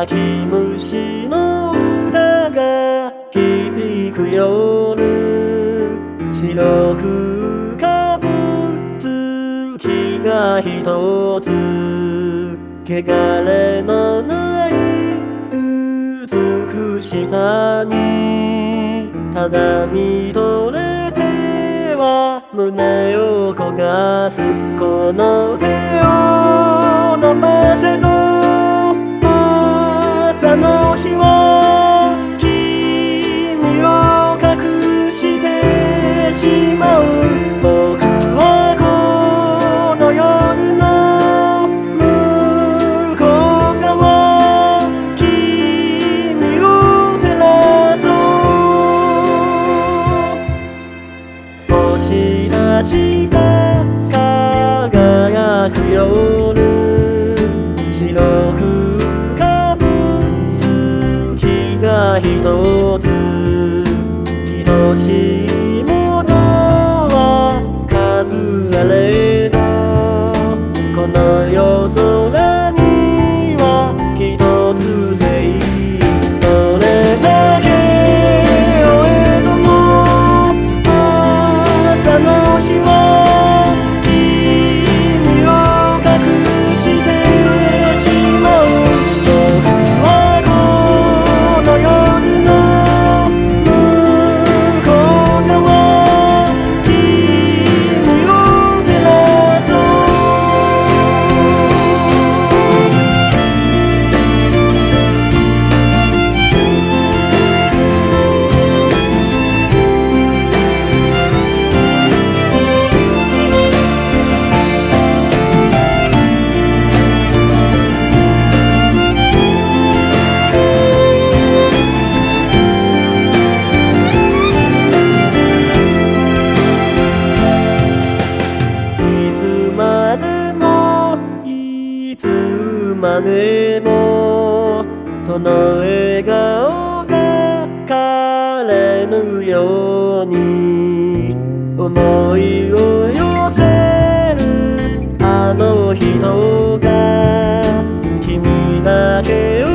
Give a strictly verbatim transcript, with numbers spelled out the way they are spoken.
秋虫の歌が響く夜、白くかぶつ月が一つ、汚れのない美しさにただ見とれては胸を焦がす。この手を伸ばせの朝の日は君を隠してしまう。僕はこの夜の向こう側君を照らそう。星たちが輝く夜、白くかぶつ月が一つ、愛しいものは数あれど、この夜空には一つでいい。どれだけ追えども朝の日は君を隠してしまう。僕はこの夜の向こう側君を照らそう。いつまでもいつまでもその笑顔が枯れぬように、思いを寄せるあの人が君だけを